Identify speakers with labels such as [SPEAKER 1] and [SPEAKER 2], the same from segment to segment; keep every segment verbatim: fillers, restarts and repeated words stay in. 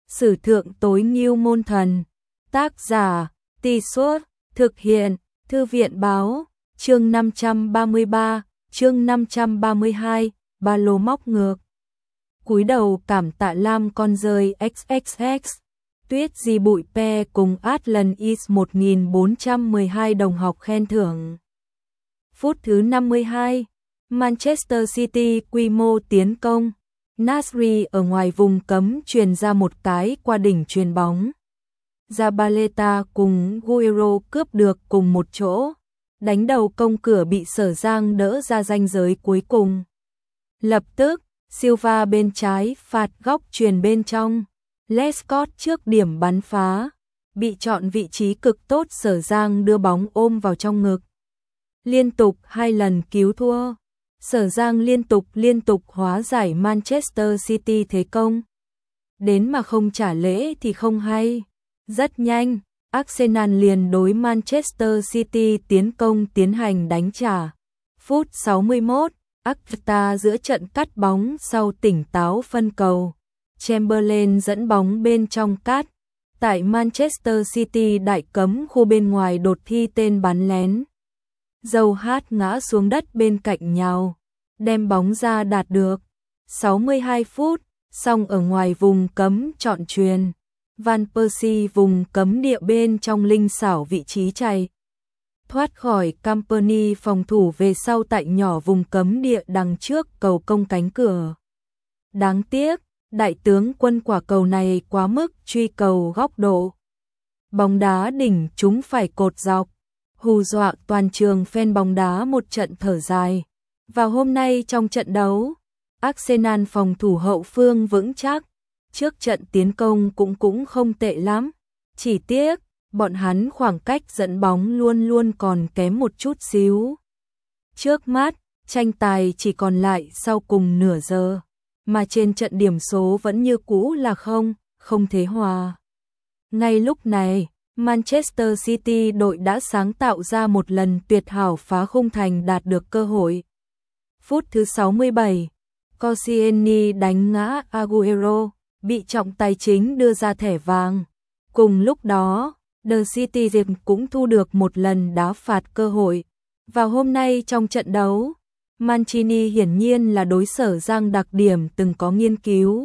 [SPEAKER 1] Sử thượng tối ngưu môn thần. Tác giả, Tì Suốt, thực hiện, Thư viện báo, chương năm trăm ba mươi ba, chương năm trăm ba mươi hai, ba lô móc ngược. Cúi đầu cảm tạ Lam con rơi ích ích ích, Tuyết Di Bụi Pe cùng Atlan Is một nghìn bốn trăm mười hai đồng học khen thưởng. Phút thứ năm mươi hai, Manchester City quy mô tiến công. Nasri ở ngoài vùng cấm truyền ra một cái qua đỉnh chuyền bóng. Zabaleta cùng Guerrero cướp được cùng một chỗ. Đánh đầu công cửa bị Sở Giang đỡ ra ranh giới cuối cùng. Lập tức, Silva bên trái phạt góc chuyền bên trong. Lescott trước điểm bắn phá. Bị chọn vị trí cực tốt, Sở Giang đưa bóng ôm vào trong ngực. Liên tục hai lần cứu thua. Sở Giang liên tục liên tục hóa giải Manchester City thế công. Đến mà không trả lễ thì không hay. Rất nhanh, Arsenal liền đối Manchester City tiến công tiến hành đánh trả. Phút sáu mươi mốt, Arteta giữa trận cắt bóng sau tỉnh táo phân cầu. Chamberlain dẫn bóng bên trong cắt. Tại Manchester City đại cấm khu bên ngoài đột thi tên bắn lén. Dâu hát ngã xuống đất bên cạnh nhau, đem bóng ra đạt được. sáu mươi hai phút, xong ở ngoài vùng cấm chọn chuyền. Van Persie vùng cấm địa bên trong linh xảo vị trí chạy. Thoát khỏi Company phòng thủ về sau tại nhỏ vùng cấm địa đằng trước cầu công cánh cửa. Đáng tiếc, đại tướng quân quả cầu này quá mức truy cầu góc độ. Bóng đá đỉnh trúng phải cột dọc. Hù dọa toàn trường fan bóng đá một trận thở dài. Vào hôm nay trong trận đấu, Arsenal phòng thủ hậu phương vững chắc, trước trận tiến công cũng cũng không tệ lắm. Chỉ tiếc, bọn hắn khoảng cách dẫn bóng luôn luôn còn kém một chút xíu. Trước mắt, tranh tài chỉ còn lại sau cùng nửa giờ, mà trên trận điểm số vẫn như cũ là không, không thế hòa. Ngay lúc này, Manchester City đội đã sáng tạo ra một lần tuyệt hảo phá khung thành đạt được cơ hội. Phút thứ sáu mươi bảy, Koscielny đánh ngã Aguero, bị trọng tài chính đưa ra thẻ vàng. Cùng lúc đó, The Citizen cũng thu được một lần đá phạt cơ hội. Vào hôm nay trong trận đấu, Mancini hiển nhiên là đối Sở Giang đặc điểm từng có nghiên cứu.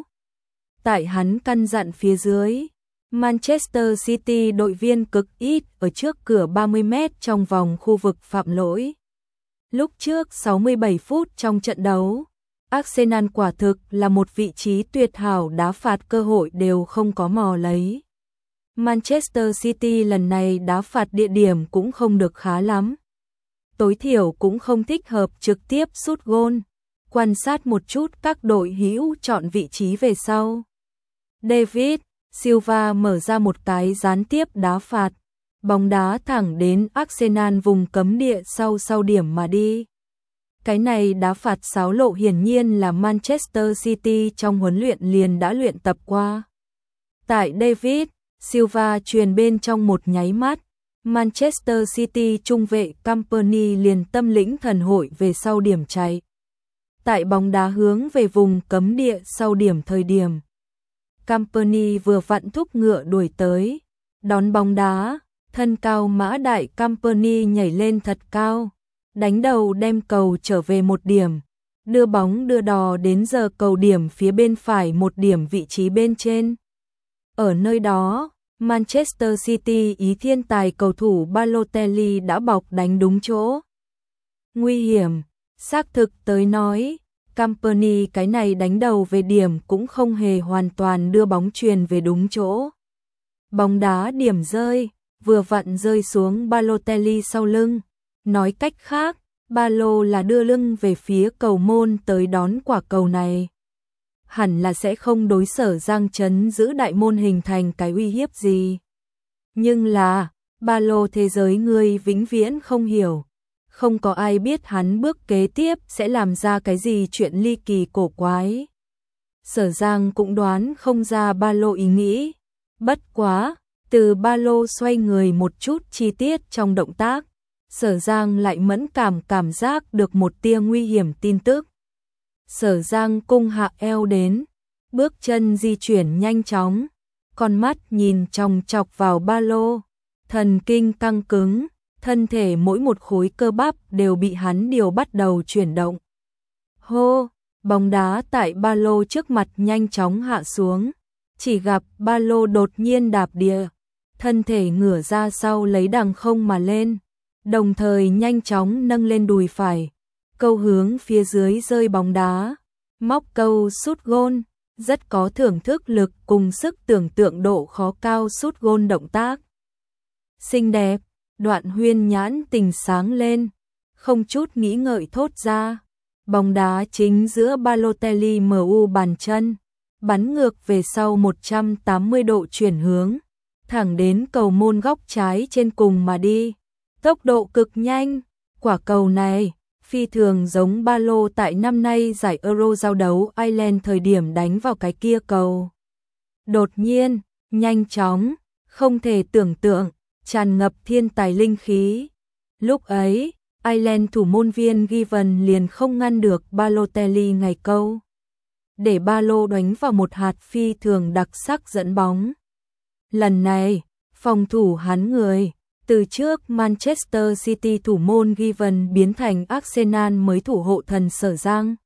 [SPEAKER 1] Tại hắn căn dặn phía dưới, Manchester City đội viên cực ít ở trước cửa ba mươi mét trong vòng khu vực phạm lỗi. Lúc trước sáu mươi bảy phút trong trận đấu, Arsenal quả thực là một vị trí tuyệt hảo, đá phạt cơ hội đều không có mò lấy. Manchester City lần này đá phạt địa điểm cũng không được khá lắm. Tối thiểu cũng không thích hợp trực tiếp sút gôn. Quan sát một chút các đội hữu chọn vị trí về sau. David Silva mở ra một cái gián tiếp đá phạt. Bóng đá thẳng đến Arsenal vùng cấm địa sau sau điểm mà đi. Cái này đá phạt xáo lộ hiển nhiên là Manchester City trong huấn luyện liền đã luyện tập qua. Tại David Silva truyền bên trong một nháy mắt, Manchester City trung vệ Company liền tâm lĩnh thần hội về sau điểm chạy. Tại bóng đá hướng về vùng cấm địa sau điểm thời điểm, Company vừa vặn thúc ngựa đuổi tới, đón bóng đá, thân cao mã đại Company nhảy lên thật cao, đánh đầu đem cầu trở về một điểm, đưa bóng đưa đò đến giờ cầu điểm phía bên phải một điểm vị trí bên trên. Ở nơi đó, Manchester City ý thiên tài cầu thủ Balotelli đã bọc đánh đúng chỗ. Nguy hiểm, xác thực tới nói, Company cái này đánh đầu về điểm cũng không hề hoàn toàn đưa bóng truyền về đúng chỗ. Bóng đá điểm rơi, vừa vặn rơi xuống Balotelli sau lưng. Nói cách khác, Balo là đưa lưng về phía cầu môn tới đón quả cầu này. Hẳn là sẽ không đối Sở Giang chấn giữ đại môn hình thành cái uy hiếp gì. Nhưng là, Balo thế giới người vĩnh viễn không hiểu. Không có ai biết hắn bước kế tiếp sẽ làm ra cái gì chuyện ly kỳ cổ quái. Sở Giang cũng đoán không ra Balo ý nghĩ. Bất quá, từ Balo xoay người một chút chi tiết trong động tác, Sở Giang lại mẫn cảm cảm giác được một tia nguy hiểm tin tức. Sở Giang cung hạ eo đến, bước chân di chuyển nhanh chóng, con mắt nhìn chòng chọc vào ba lô, thần kinh căng cứng, thân thể mỗi một khối cơ bắp đều bị hắn điều bắt đầu chuyển động. Hô, bóng đá tại ba lô trước mặt nhanh chóng hạ xuống, chỉ gặp ba lô đột nhiên đạp địa, thân thể ngửa ra sau lấy đằng không mà lên, đồng thời nhanh chóng nâng lên đùi phải, câu hướng phía dưới rơi bóng đá, móc câu sút gôn, rất có thưởng thức lực cùng sức tưởng tượng độ khó cao sút gôn động tác. Xinh đẹp, Đoạn Huyên nhãn tình sáng lên, không chút nghĩ ngợi thốt ra, bóng đá chính giữa Balotelli em u bàn chân, bắn ngược về sau một trăm tám mươi độ chuyển hướng, thẳng đến cầu môn góc trái trên cùng mà đi, tốc độ cực nhanh, quả cầu này phi thường giống ba lô tại năm nay giải Euro giao đấu Ireland thời điểm đánh vào cái kia cầu. Đột nhiên, nhanh chóng, không thể tưởng tượng, tràn ngập thiên tài linh khí. Lúc ấy, Ireland thủ môn viên Given liền không ngăn được Balotelli ngày câu, để ba lô đánh vào một hạt phi thường đặc sắc dẫn bóng. Lần này, phòng thủ hắn người từ trước Manchester City thủ môn Given biến thành Arsenal mới thủ hộ thần Sở Giang.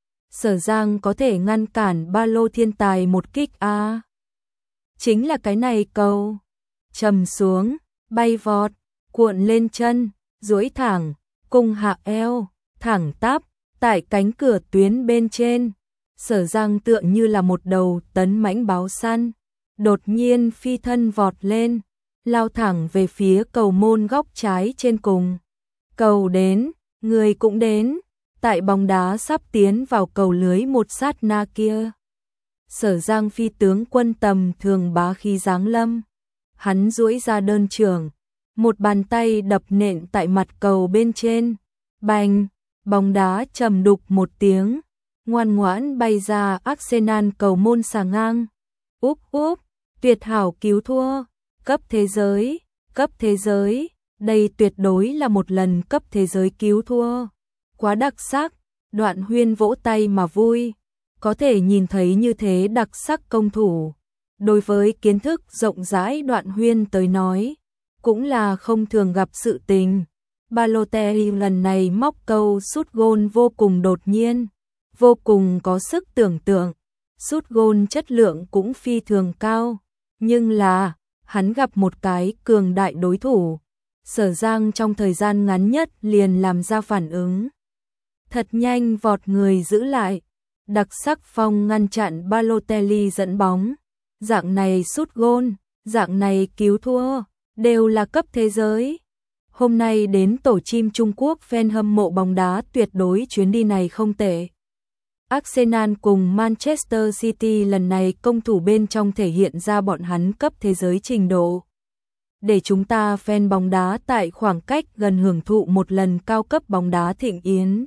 [SPEAKER 1] Sở Giang có thể ngăn cản ba lô thiên tài một kích a. Chính là cái này cầu. Trầm xuống, bay vọt, cuộn lên chân, duỗi thẳng, cùng hạ eo, thẳng tắp, tại cánh cửa tuyến bên trên. Sở Giang tựa như là một đầu tấn mãnh báo săn, đột nhiên phi thân vọt lên, lao thẳng về phía cầu môn góc trái trên cùng. Cầu đến, người cũng đến, tại bóng đá sắp tiến vào cầu lưới một sát na kia. Sở Giang phi tướng quân tầm thường bá khí giáng lâm. Hắn duỗi ra đơn trường, một bàn tay đập nện tại mặt cầu bên trên. Bành, bóng đá trầm đục một tiếng, ngoan ngoãn bay ra Arsenal cầu môn xà ngang. Úp úp, tuyệt hảo cứu thua. Cấp thế giới, cấp thế giới, đây tuyệt đối là một lần cấp thế giới cứu thua. Quá đặc sắc, Đoạn Huyên vỗ tay mà vui, có thể nhìn thấy như thế đặc sắc công thủ. Đối với kiến thức rộng rãi Đoạn Huyên tới nói, cũng là không thường gặp sự tình. Balotelli lần này móc câu sút gôn vô cùng đột nhiên, vô cùng có sức tưởng tượng, sút gôn chất lượng cũng phi thường cao, nhưng là hắn gặp một cái cường đại đối thủ. Sở Giang trong thời gian ngắn nhất liền làm ra phản ứng, thật nhanh vọt người giữ lại, đặc sắc phong ngăn chặn Balotelli dẫn bóng. Dạng này sút gôn, dạng này cứu thua, đều là cấp thế giới. Hôm nay đến tổ chim Trung Quốc fan hâm mộ bóng đá tuyệt đối chuyến đi này không tệ. Arsenal cùng Manchester City lần này công thủ bên trong thể hiện ra bọn hắn cấp thế giới trình độ. Để chúng ta fan bóng đá tại khoảng cách gần hưởng thụ một lần cao cấp bóng đá thịnh yến.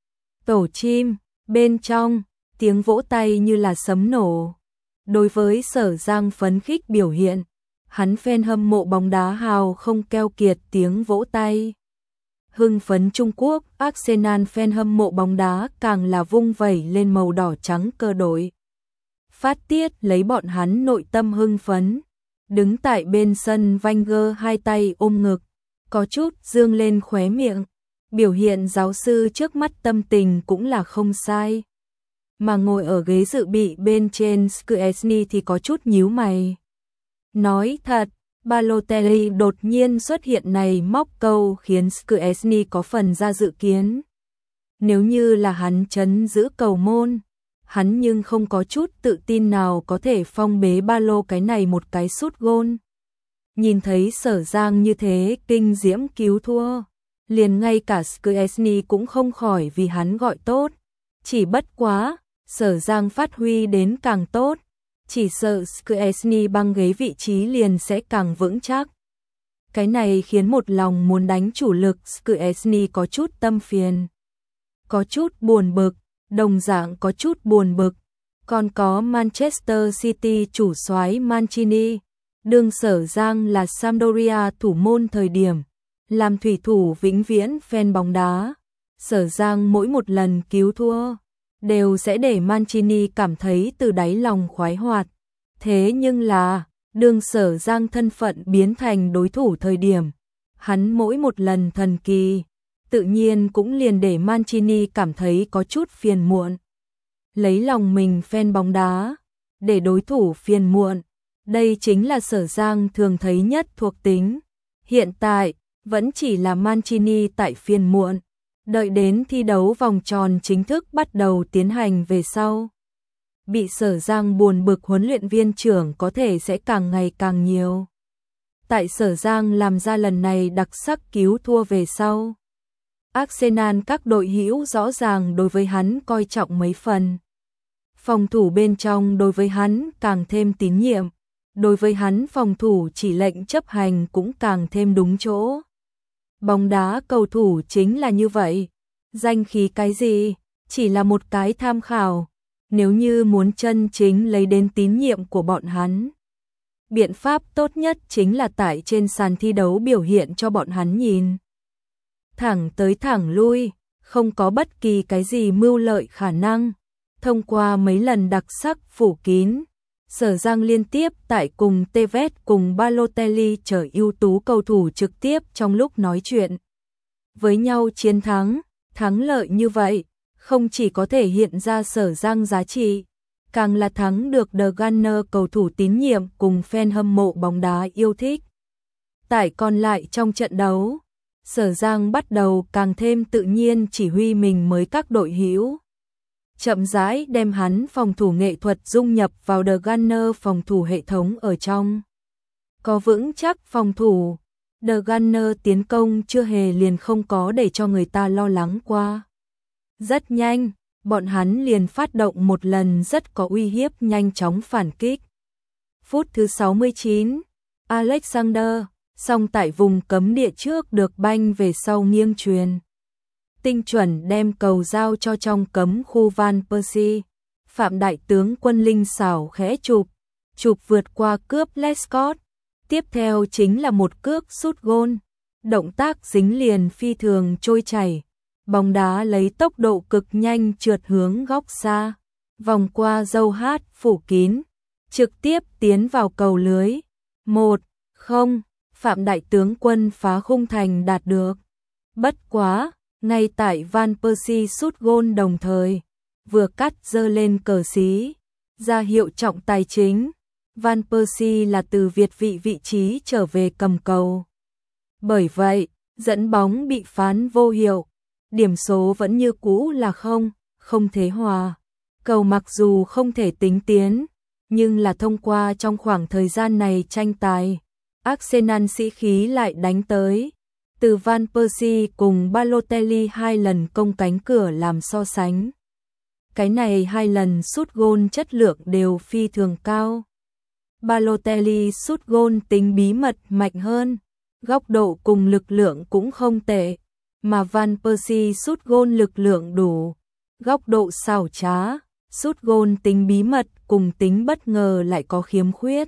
[SPEAKER 1] Tổ chim, bên trong, tiếng vỗ tay như là sấm nổ. Đối với Sở Giang phấn khích biểu hiện, hắn fan hâm mộ bóng đá hào không keo kiệt tiếng vỗ tay. Hưng phấn Trung Quốc, Arsenal fan hâm mộ bóng đá càng là vung vẩy lên màu đỏ trắng cơ đội. Phát tiết lấy bọn hắn nội tâm hưng phấn. Đứng tại bên sân Wenger hai tay ôm ngực, có chút dương lên khóe miệng. Biểu hiện giáo sư trước mắt tâm tình cũng là không sai. Mà ngồi ở ghế dự bị bên trên Szczęsny thì có chút nhíu mày. Nói thật, Balotelli đột nhiên xuất hiện này móc câu khiến Szczęsny có phần ra dự kiến. Nếu như là hắn trấn giữ cầu môn, hắn nhưng không có chút tự tin nào có thể phong bế ba lô cái này một cái sút gôn. Nhìn thấy Sở Giang như thế kinh diễm cứu thua, liền ngay cả Szczęsny cũng không khỏi vì hắn gọi tốt. Chỉ bất quá, Sở Giang phát huy đến càng tốt, chỉ sợ Szczęsny băng ghế vị trí liền sẽ càng vững chắc. Cái này khiến một lòng muốn đánh chủ lực Szczęsny có chút tâm phiền, có chút buồn bực, đồng dạng có chút buồn bực. Còn có Manchester City chủ soái Mancini, đương Sở Giang là Sampdoria thủ môn thời điểm, làm thủy thủ vĩnh viễn fan bóng đá. Sở Giang mỗi một lần cứu thua đều sẽ để Mancini cảm thấy từ đáy lòng khoái hoạt. Thế nhưng là, đường Sở Giang thân phận biến thành đối thủ thời điểm, hắn mỗi một lần thần kỳ, tự nhiên cũng liền để Mancini cảm thấy có chút phiền muộn. Lấy lòng mình fan bóng đá, để đối thủ phiền muộn, đây chính là Sở Giang thường thấy nhất thuộc tính. Hiện tại, vẫn chỉ là Mancini tại phiền muộn, đợi đến thi đấu vòng tròn chính thức bắt đầu tiến hành về sau. Bị Sở Giang buồn bực huấn luyện viên trưởng có thể sẽ càng ngày càng nhiều. Tại Sở Giang làm ra lần này đặc sắc cứu thua về sau, Arsenal các đội hữu rõ ràng đối với hắn coi trọng mấy phần. Phòng thủ bên trong đối với hắn càng thêm tín nhiệm, đối với hắn phòng thủ chỉ lệnh chấp hành cũng càng thêm đúng chỗ. Bóng đá cầu thủ chính là như vậy, danh khí cái gì, chỉ là một cái tham khảo, nếu như muốn chân chính lấy đến tín nhiệm của bọn hắn. Biện pháp tốt nhất chính là tại trên sàn thi đấu biểu hiện cho bọn hắn nhìn. Thẳng tới thẳng lui, không có bất kỳ cái gì mưu lợi khả năng. Thông qua mấy lần đặc sắc phủ kín, Sở Giang liên tiếp tại cùng Tevez cùng Balotelli trở ưu tú cầu thủ trực tiếp trong lúc nói chuyện với nhau chiến thắng, thắng lợi như vậy, không chỉ có thể hiện ra Sở Giang giá trị, càng là thắng được The Gunner cầu thủ tín nhiệm cùng fan hâm mộ bóng đá yêu thích. Tại còn lại trong trận đấu, Sở Giang bắt đầu càng thêm tự nhiên chỉ huy mình mới các đội hữu. Chậm rãi đem hắn phòng thủ nghệ thuật dung nhập vào The Gunner phòng thủ hệ thống ở trong. Có vững chắc phòng thủ, The Gunner tiến công chưa hề liền không có để cho người ta lo lắng qua. Rất nhanh, bọn hắn liền phát động một lần rất có uy hiếp nhanh chóng phản kích. Phút thứ sáu mươi chín, Alexander, song tại vùng cấm địa trước được banh về sau nghiêng truyền. Tinh chuẩn đem cầu giao cho trong cấm khu Van Persie. Phạm đại tướng Quân linh xảo khẽ chụp, chụp vượt qua cướp Lescott. Tiếp theo chính là một cước sút gôn. Động tác dính liền phi thường trôi chảy. Bóng đá lấy tốc độ cực nhanh trượt hướng góc xa, vòng qua dâu hát phủ kín, trực tiếp tiến vào cầu lưới. một không, Phạm đại tướng Quân phá khung thành đạt được. Bất quá, ngay tại Van Persie sút gôn đồng thời, vừa cắt giơ lên cờ xí, ra hiệu trọng tài chính. Van Persie là từ Việt vị vị trí trở về cầm cầu. Bởi vậy, dẫn bóng bị phán vô hiệu. Điểm số vẫn như cũ là không, không thế hòa. Cầu mặc dù không thể tính tiến, nhưng là thông qua trong khoảng thời gian này tranh tài, Arsenal sĩ khí lại đánh tới. Từ Van Persie cùng Balotelli hai lần công cánh cửa làm so sánh. Cái này hai lần sút gôn chất lượng đều phi thường cao. Balotelli sút gôn tính bí mật mạnh hơn, góc độ cùng lực lượng cũng không tệ, mà Van Persie sút gôn lực lượng đủ, góc độ xảo trá, sút gôn tính bí mật cùng tính bất ngờ lại có khiếm khuyết.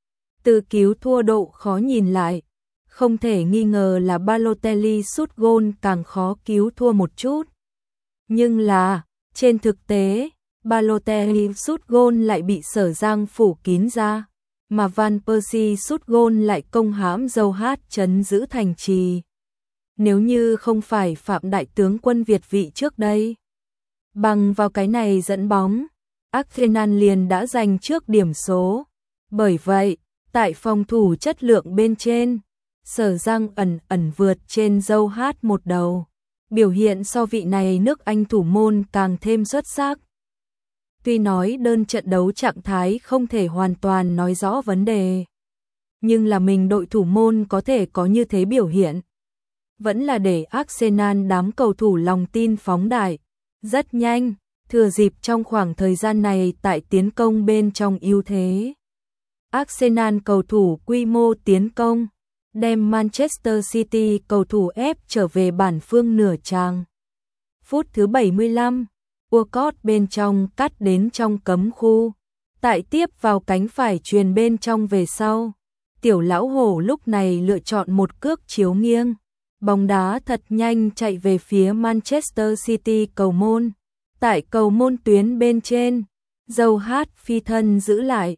[SPEAKER 1] Từ cứu thua độ khó nhìn lại, không thể nghi ngờ là Balotelli sút gôn càng khó cứu thua một chút. Nhưng là, trên thực tế, Balotelli sút gôn lại bị Sở Giang phủ kín ra, mà Van Persie sút gôn lại công hãm dâu hát trấn giữ thành trì. Nếu như không phải Phạm đại tướng Quân Việt vị trước đây, bằng vào cái này dẫn bóng, Arsenal liền đã giành trước điểm số. Bởi vậy, tại phòng thủ chất lượng bên trên, Sở Giang ẩn ẩn vượt trên dâu hát một đầu, biểu hiện so vị này nước Anh thủ môn càng thêm xuất sắc. Tuy nói đơn trận đấu trạng thái không thể hoàn toàn nói rõ vấn đề, nhưng là mình đội thủ môn có thể có như thế biểu hiện, vẫn là để Arsenal đám cầu thủ lòng tin phóng đại. Rất nhanh, thừa dịp trong khoảng thời gian này tại tiến công bên trong ưu thế, Arsenal cầu thủ quy mô tiến công, đem Manchester City cầu thủ ép trở về bản phương nửa tràng. Phút thứ bảy mươi lăm, Walcott bên trong cắt đến trong cấm khu, tại tiếp vào cánh phải truyền bên trong về sau. Tiểu lão hổ lúc này lựa chọn một cước chiếu nghiêng, bóng đá thật nhanh chạy về phía Manchester City cầu môn. Tại cầu môn tuyến bên trên, dâu hát phi thân giữ lại,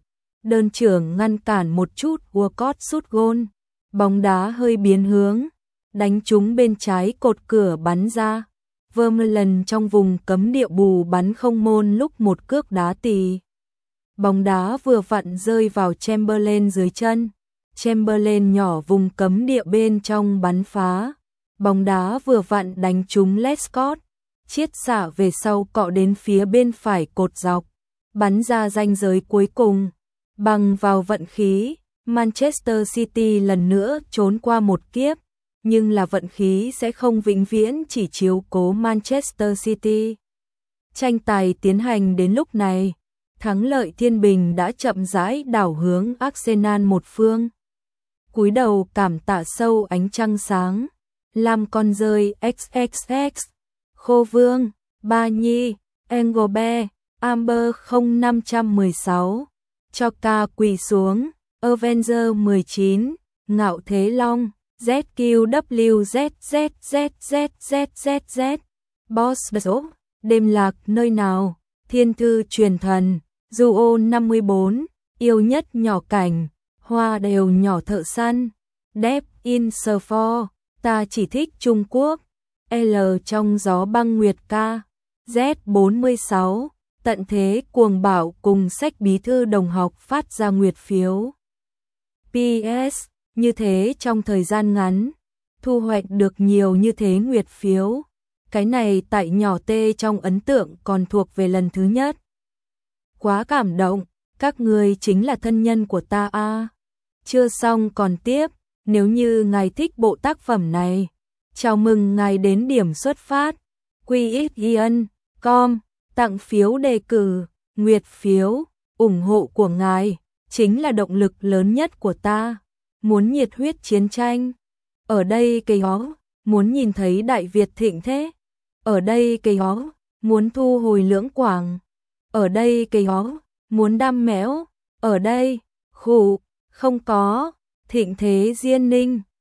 [SPEAKER 1] Đơn trưởng ngăn cản một chút, Walcott sút gôn. Bóng đá hơi biến hướng, đánh trúng bên trái cột cửa bắn ra. Vermaelen trong vùng cấm địa bù bắn không môn lúc một cước đá tì. Bóng đá vừa vặn rơi vào Chamberlain dưới chân. Chamberlain nhỏ vùng cấm địa bên trong bắn phá. Bóng đá vừa vặn đánh trúng Lescott. Chiết xạ về sau cọ đến phía bên phải cột dọc. Bắn ra ranh giới cuối cùng. Bằng vào vận khí, Manchester City lần nữa trốn qua một kiếp. Nhưng là vận khí sẽ không vĩnh viễn chỉ chiếu cố Manchester City. Tranh tài tiến hành đến lúc này, thắng lợi thiên bình đã chậm rãi đảo hướng Arsenal một phương. Cúi đầu cảm tạ sâu ánh trăng sáng, làm con rơi ích ích ích, Khô Vương, Ba Nhi, Engelbe, Amber không năm một sáu, cho ca quỳ xuống, Avenger mười chín, Ngạo Thế Long, Z Q W Z Z Z Z Z Z Z, Boss Bezo, Đêm Lạc nơi nào, Thiên Thư Truyền Thần, Duo năm mươi bốn, Yêu Nhất Nhỏ Cảnh, Hoa Đều Nhỏ Thợ Săn, Deep in Surfor, Ta Chỉ Thích Trung Quốc, L Trong Gió Băng Nguyệt Ca, Z bốn mươi sáu, Tận Thế Cuồng Bảo cùng sách bí thư đồng học phát ra nguyệt phiếu. pê ét Như thế trong thời gian ngắn, thu hoạch được nhiều như thế nguyệt phiếu. Cái này tại nhỏ tê trong ấn tượng còn thuộc về lần thứ nhất. Quá cảm động, các người chính là thân nhân của ta a. À. Chưa xong còn tiếp, nếu như ngài thích bộ tác phẩm này, chào mừng ngài đến điểm xuất phát. quy ích ian chấm com, tặng phiếu đề cử, nguyệt phiếu, ủng hộ của ngài chính là động lực lớn nhất của ta. Muốn nhiệt huyết chiến tranh, ở đây cây ó, muốn nhìn thấy Đại Việt thịnh thế, ở đây cây ó, muốn thu hồi Lưỡng Quảng, ở đây cây ó, muốn đam méo, ở đây, khủ, không có, thịnh thế Diên Ninh.